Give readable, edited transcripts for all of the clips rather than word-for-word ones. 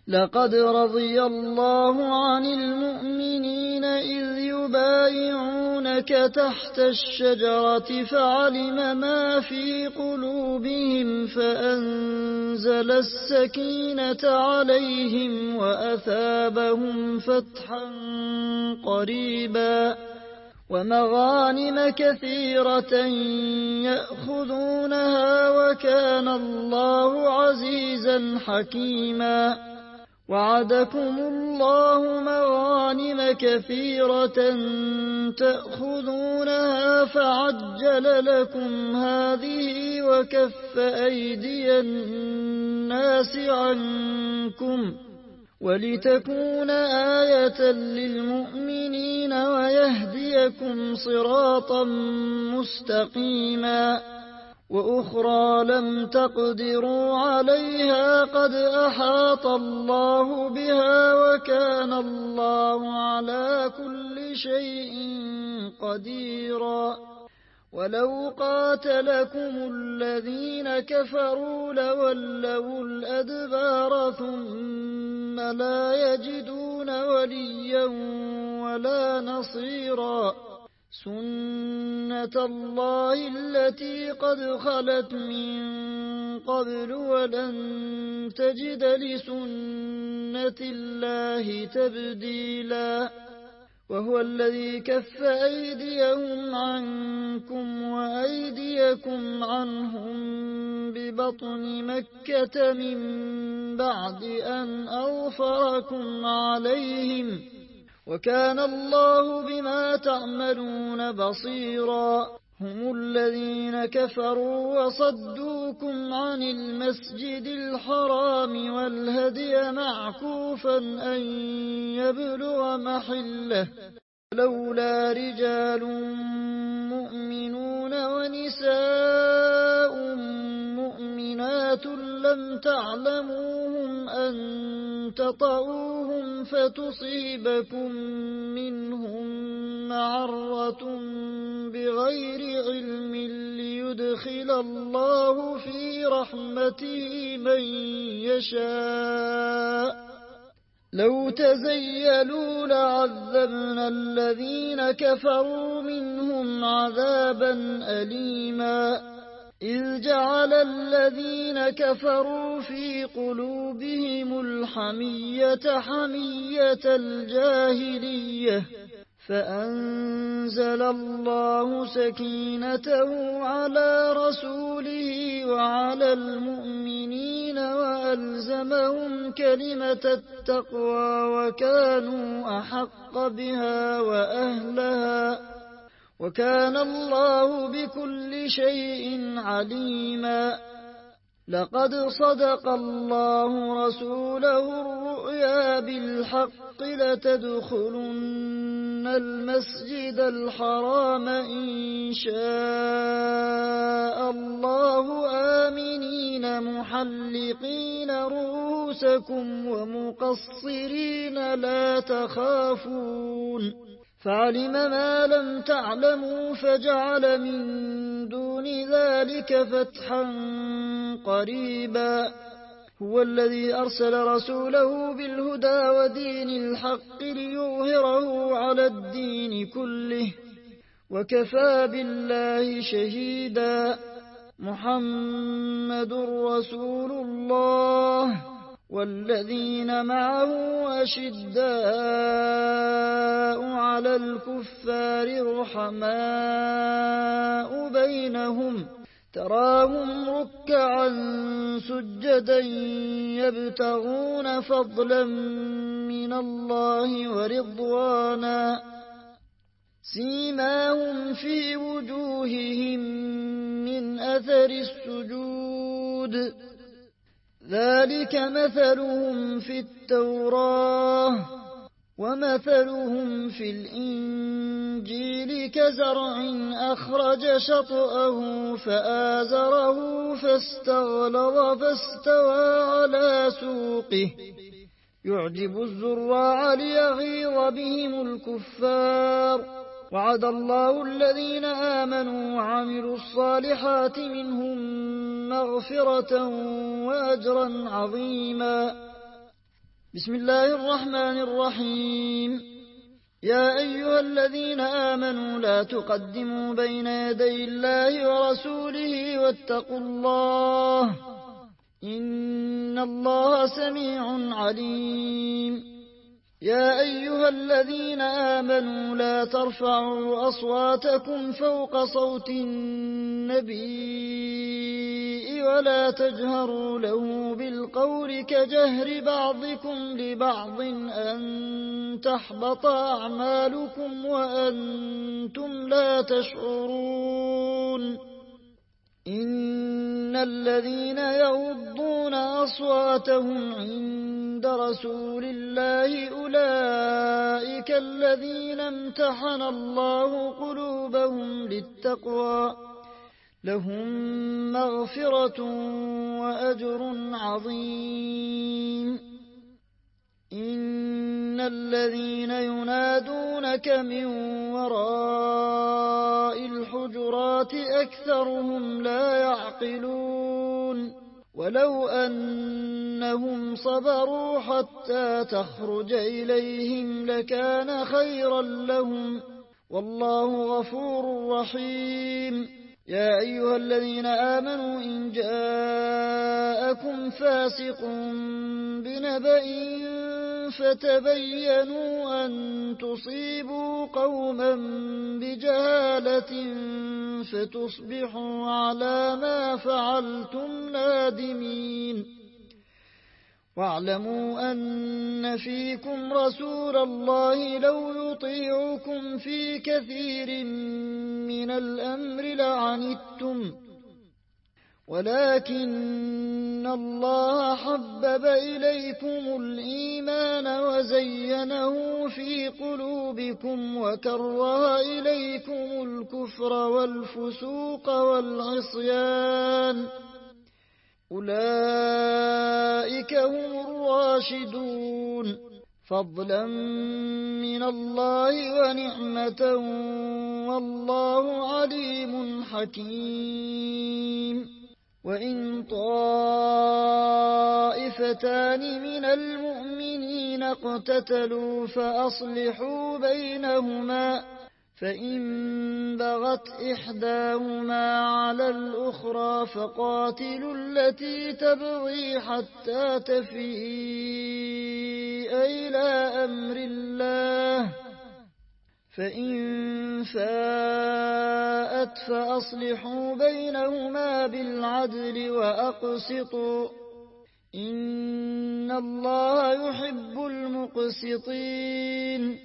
لقد رضي الله عن المؤمنين إذ يبايعونك تحت الشجرة فعلم ما في قلوبهم فأنزل السكينة عليهم وأثابهم فتحا قريبا ومغانم كثيرة يأخذونها وكان الله عزيزا حكيما وعدكم الله مغانم كثيرة تأخذونها فعجل لكم هذه وكف أيدي الناس عنكم ولتكون آية للمؤمنين ويهديكم صراطا مستقيما وأخرى لم تقدروا عليها قد أحاط الله بها وكان الله على كل شيء قديرا ولو قاتلكم الذين كفروا لولوا الأدبار ثم لا يجدون وليا ولا نصيرا سنة الله التي قد خلت من قبل ولن تجد لسنة الله تبديلا وهو الذي كف أيديهم عنكم وأيديكم عنهم ببطن مكة من بعد أن أظفركم عليهم وكان الله بما تعملون بصيرا هم الذين كفروا وصدوكم عن المسجد الحرام والهدي معكوفا أن يبلغ محله لولا رجال مؤمنون ونساء مؤمنات لم تعلموهم أن تطؤوهم فتصيبكم منهم معرة بغير علم ليدخل الله في رحمته من يشاء لو تزيلوا لعذبنا الذين كفروا منهم عذابا أليما إذ جعل الذين كفروا في قلوبهم الحمية حمية الجاهلية فأنزل الله سكينته على رسوله وعلى المؤمنين وألزمهم كلمة التقوى وكانوا أحق بها وأهلها وكان الله بكل شيء عليما لقد صدق الله رسوله الرؤيا بالحق لتدخلن المسجد الحرام إن شاء الله آمنين محلقين رؤوسكم ومقصرين لا تخافون فعلم ما لم تعلموا فجعل من دون ذلك فتحا قريبا هو الذي أرسل رسوله بالهدى ودين الحق ليظهره على الدين كله وكفى بالله شهيدا محمد رسول الله والذين معه أشداء على الكفار رحماء بينهم تراهم ركعا سجدا يبتغون فضلا من الله ورضوانا سيماهم في وجوههم من أثر السجود ذلك مثلهم في التوراة ومثلهم في الإنجيل كزرع أخرج شطأه فآزره فاستغلظ فاستوى على سوقه يعجب الزراع ليغيظ بهم الكفار وعد الله الذين آمنوا وعملوا الصالحات منهم مغفرة وأجرا عظيما بسم الله الرحمن الرحيم. يا أيها الذين آمنوا لا تقدموا بين يدي الله ورسوله واتقوا الله إن الله سميع عليم. يا أيها الذين آمنوا لا ترفعوا أصواتكم فوق صوت النبي ولا تجهروا له بالقول كجهر بعضكم لبعض أن تحبط أعمالكم وأنتم لا تشعرون. إن الذين يغضون أصواتهم عند رسول الله أولئك الذين امتحن الله قلوبهم للتقوى لهم مغفرة وأجر عظيم. إن الذين ينادونك من وراء الحجرات أكثرهم لا يعقلون. ولو أنهم صبروا حتى تخرج إليهم لكان خيرا لهم والله غفور رحيم. يا أيها الذين آمنوا إن جاءكم فاسق بنبأ فتبينوا أن تصيبوا قوما بجهالة فتصبحوا على ما فعلتم نادمين. واعلموا أن فيكم رسول الله لو يطيعكم في كثير من الأمر لعنتم ولكن الله حبب إليكم الإيمان وزينه في قلوبكم وكره إليكم الكفر والفسوق والعصيان أولئك هم الراشدون فضلا من الله ونعمة والله عليم حكيم. وإن طائفتان من المؤمنين اقتتلوا فأصلحوا بينهما فإن بغت إحداهما على الأخرى فقاتلوا التي تبغي حتى تفيء إلى أمر الله فإن فاءت فأصلحوا بينهما بالعدل وأقسطوا إن الله يحب المقسطين.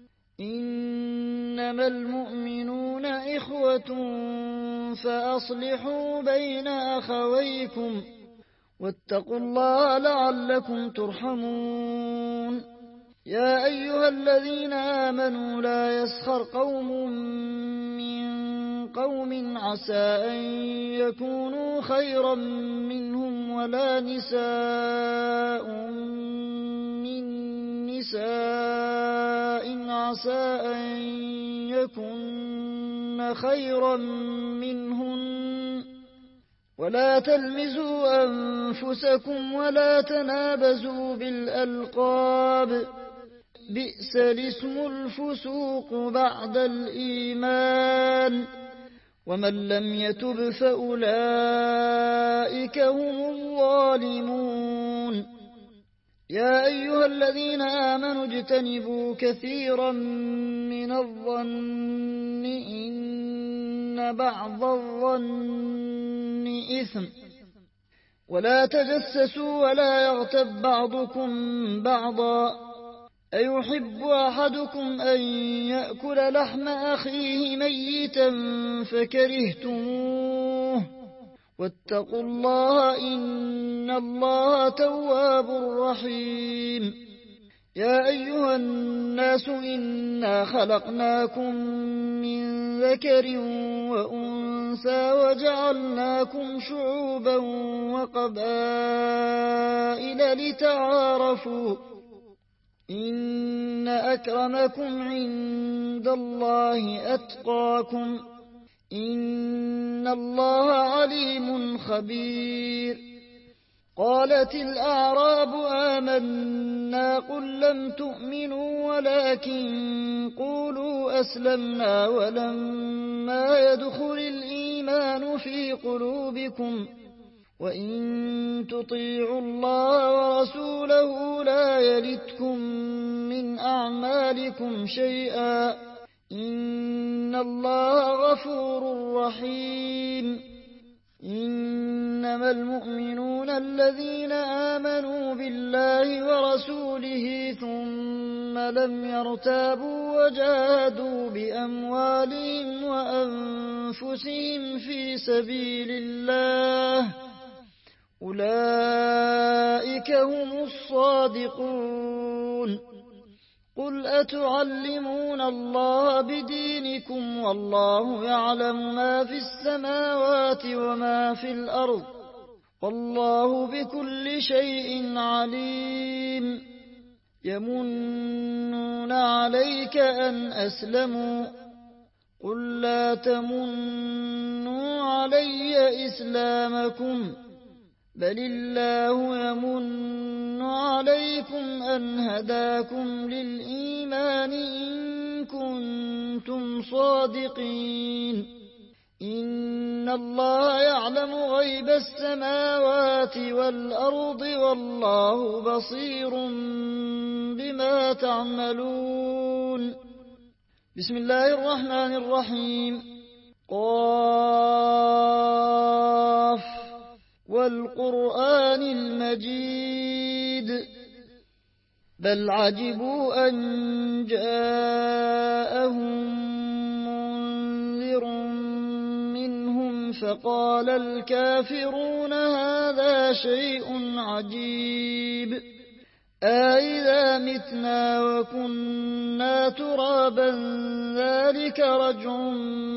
إنما المؤمنون إخوة فأصلحوا بين أخويكم واتقوا الله لعلكم ترحمون. يا أيها الذين آمنوا لا يسخر قوم من قوم عسى أن يكونوا خيرا منهم ولا نساء من نساء عسى أن يكن خيرا منهن ولا تلمزوا أنفسكم ولا تنابزوا بالألقاب بئس الاسم الفسوق بعد الإيمان ومن لم يتب فأولئك هم الظالمون. يا أيها الذين آمنوا اجتنبوا كثيرا من الظن إن بعض الظن إثم ولا تجسسوا ولا يغتب بعضكم بعضا أيحب أحدكم أن يأكل لحم أخيه ميتا فكرهتموه واتقوا الله إن الله تواب رحيم. يا أيها الناس إنا خلقناكم من ذكر وأنثى وجعلناكم شعوبا وقبائل لتعارفوا إن أكرمكم عند الله أتقاكم إن الله عليم خبير. قالت الأعراب آمنا آمنا قل لم تؤمنوا ولكن قولوا أسلمنا ولما يدخل الإيمان في قلوبكم وإن تطيعوا الله ورسوله لا يلتكم من أعمالكم شيئا إن الله غفور رحيم إنما المؤمنون الذين آمنوا بالله ورسوله ثم لم يرتابوا وجاهدوا بأموالهم وأنفسهم في سبيل الله أولئك هم الصادقون قل أتعلمون الله بدينكم والله يعلم ما في السماوات وما في الأرض والله بكل شيء عليم يمنون عليك أن أسلموا قل لا تمنوا علي إسلامكم بل الله يمن عليكم أن هداكم للإيمان إن كنتم صادقين إن الله يعلم غيب السماوات والأرض والله بصير بما تعملون بسم الله الرحمن الرحيم قاف والقرآن المجيد بل عجبوا أن جاءهم منذر منهم فقال الكافرون هذا شيء عجيب أإذا متنا وكنا ترابا ذلك رجع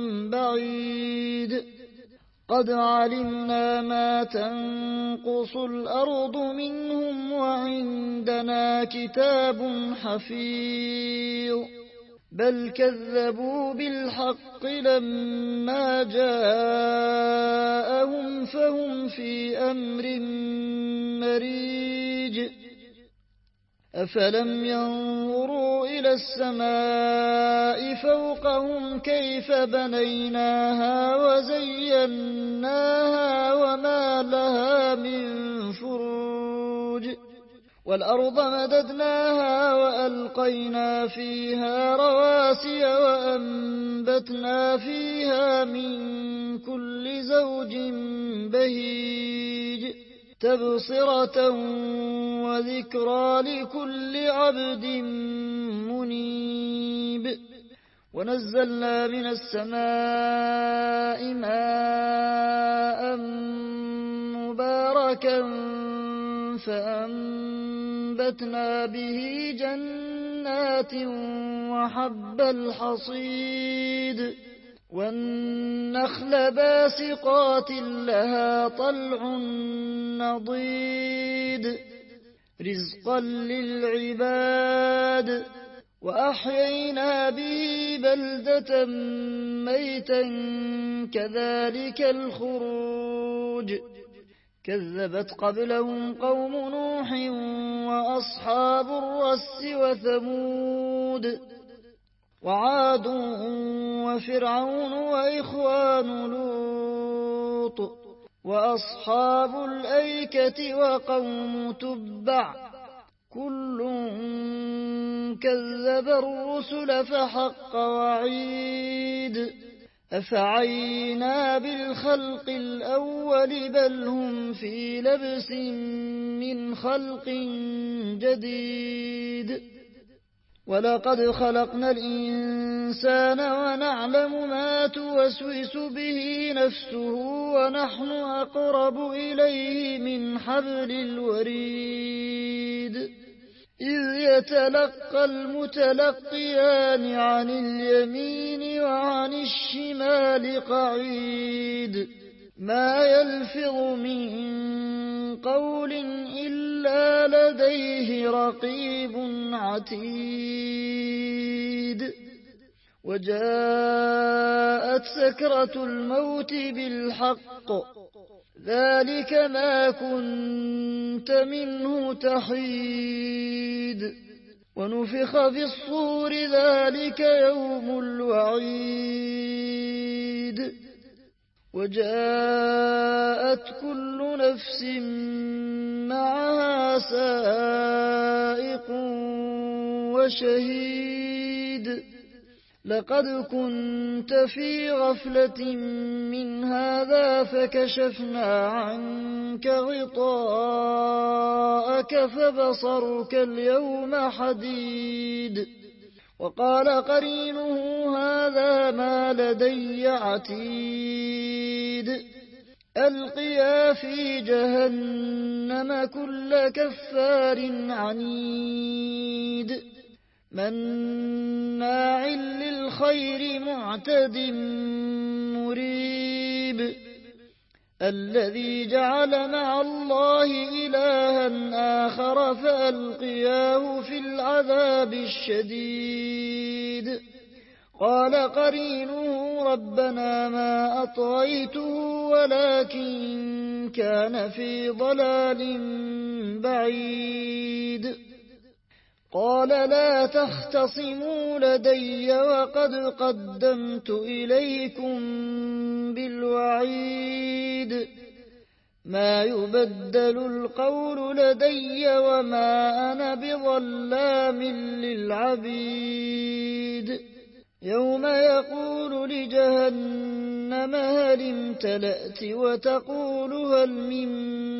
بعيد قد علمنا ما تنقص الأرض منهم وعندنا كتاب حفيظ بل كذبوا بالحق لما جاءهم فهم في أمر مريج أفلم ينظروا إلى السماء فوقهم كيف بنيناها وزيناها وما لها من فروج والأرض مددناها وألقينا فيها رواسي وأنبتنا فيها من كل زوج بهيج تبصرة وذكرى لكل عبد منيب ونزلنا من السماء ماء مباركا فأنبتنا به جنات وحب الحصيد والنخل باسقات لها طلع نضيد رزقا للعباد وأحيينا به بلدة ميتا كذلك الخروج كذبت قبلهم قوم نوح وأصحاب الرس وثمود وعاد وفرعون وإخوان لوط وأصحاب الأيكة وقوم تبع كل كذب الرسل فحق وعيد أفعينا بالخلق الأول بل هم في لبس من خلق جديد ولقد خلقنا الإنسان ونعلم ما توسوس به نفسه ونحن أقرب إليه من حبل الوريد إذ يتلقى المتلقيان عن اليمين وعن الشمال قعيد ما يلفظ من قول إلا لديه رقيب عتيد وجاءت سكرة الموت بالحق ذلك ما كنت منه تحيد الوعيد ونفخ في الصور ذلك يوم الوعيد وجاءت كل نفس معها سائق وشهيد لقد كنت في غفلة من هذا فكشفنا عنك غطاءك فبصرك اليوم حديد وقال قرينه هذا ما لدي عتيد ألقيا في جهنم كل كفار عنيد مناع للخير معتد مريب الذي جعل مع الله إلها آخر فألقياه في العذاب الشديد قال قرينه ربنا ما أطغيته ولكن كان في ضلال بعيد قال لا تختصموا لدي وقد قدمت إليكم بالوعيد ما يبدل القول لدي وما أنا بظلام للعبيد يوم يقول لجهنم هل امتلأت وتقول هل من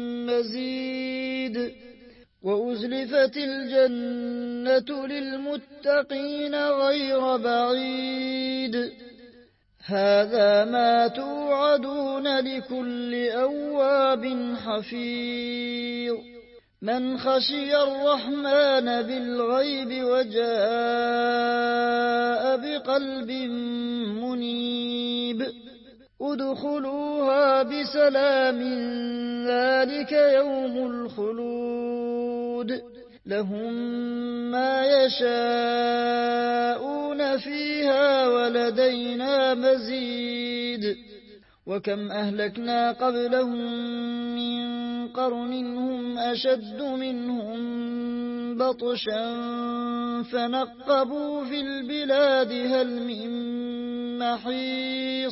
مزيد وأزلفت الجنة للمتقين غير بعيد هذا ما توعدون لكل أواب حفيظ من خشي الرحمن بالغيب وجاء بقلب منيب ادخلوها بسلام ذلك يوم الخلود لهم ما يشاءون فيها ولدينا مزيد وكم أهلكنا قبلهم من قرن هم أشد منهم بطشا فنقبوا في البلاد هل من محيص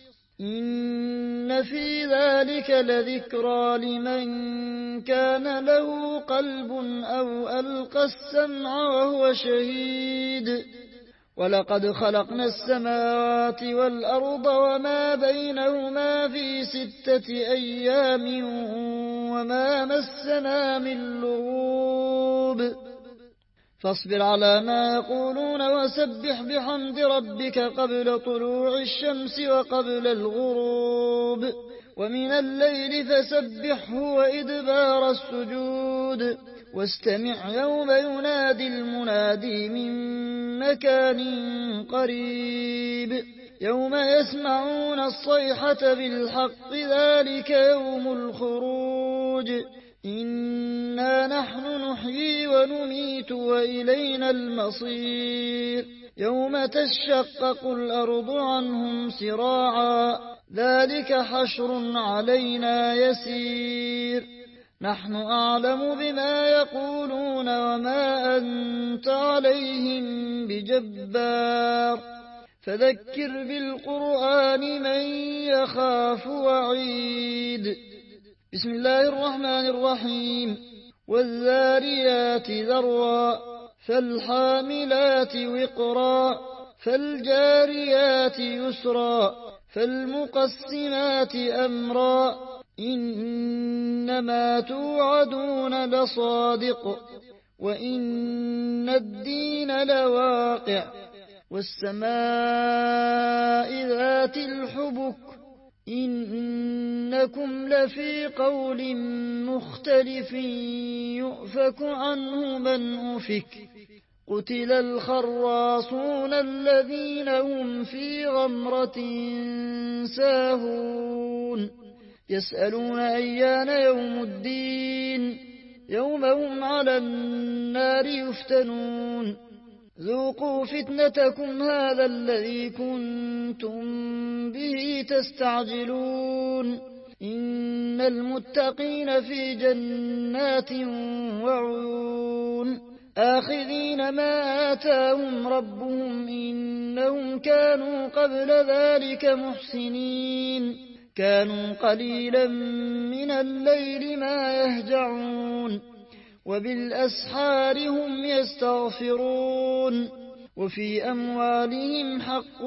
إن في ذلك لذكرى لمن كان له قلب أو ألقى السمع وهو شهيد ولقد خلقنا السماوات والأرض وما بينهما في 6 أيام وما مسنا من لغوب فاصبر على ما يقولون وسبح بحمد ربك قبل طلوع الشمس وقبل الغروب ومن الليل فسبحه وإدبار السجود واستمع يوم ينادي المنادي من مكان قريب يوم يسمعون الصيحة بالحق ذلك يوم الخروج إنا نحن نحيي ونميت وإلينا المصير يوم تشقق الأرض عنهم سراعا ذلك حشر علينا يسير نحن أعلم بما يقولون وما أنت عليهم بجبار فذكر بالقرآن من يخاف وعيد بسم الله الرحمن الرحيم والذاريات ذروا فالحاملات وقرا فالجاريات يسرا فالمقسمات أمرا إنما توعدون لصادق وإن الدين لواقع والسماء ذات الحبك إنكم لفي قول مختلف يؤفك عنه من أفك قتل الخراصون الذين هم في غمرة ساهون يسألون أيان يوم الدين يوم هم على النار يفتنون ذوقوا فتنتكم هذا الذي كنتم به تستعجلون إن المتقين في جنات وعيون آخذين ما آتاهم ربهم إنهم كانوا قبل ذلك محسنين كانوا قليلا من الليل ما يهجعون وبالأسحار هم يستغفرون وفي أموالهم حق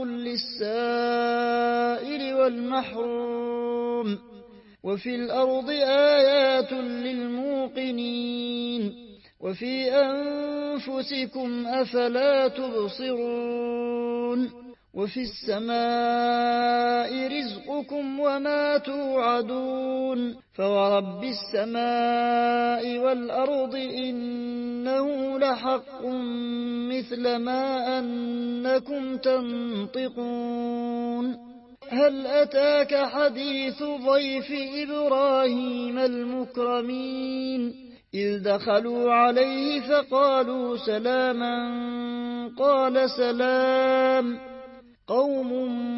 للسائل والمحروم وفي الأرض آيات للموقنين وفي أنفسكم أفلا تبصرون وفي السماء رزقكم وما توعدون فورب السماء والأرض إنه لحق مثل ما أنكم تنطقون هل أتاك حديث ضيف إبراهيم المكرمين إذ دخلوا عليه فقالوا سلاما قال سلام قوم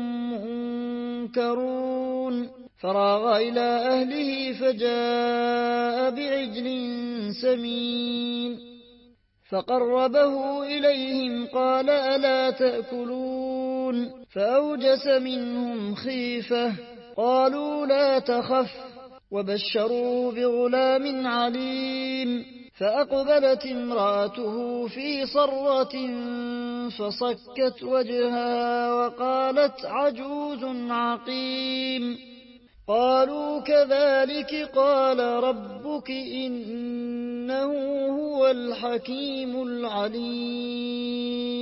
منكرون فراغ إلى أهله فجاء بعجل سمين فقربه إليهم قال ألا تأكلون فأوجس منهم خيفة قالوا لا تخف وبشروه بغلام عليم فأقبلت امرأته في صرة فصكت وجهها وقالت عجوز عقيم قالوا كذلك قال ربك إنه هو الحكيم العليم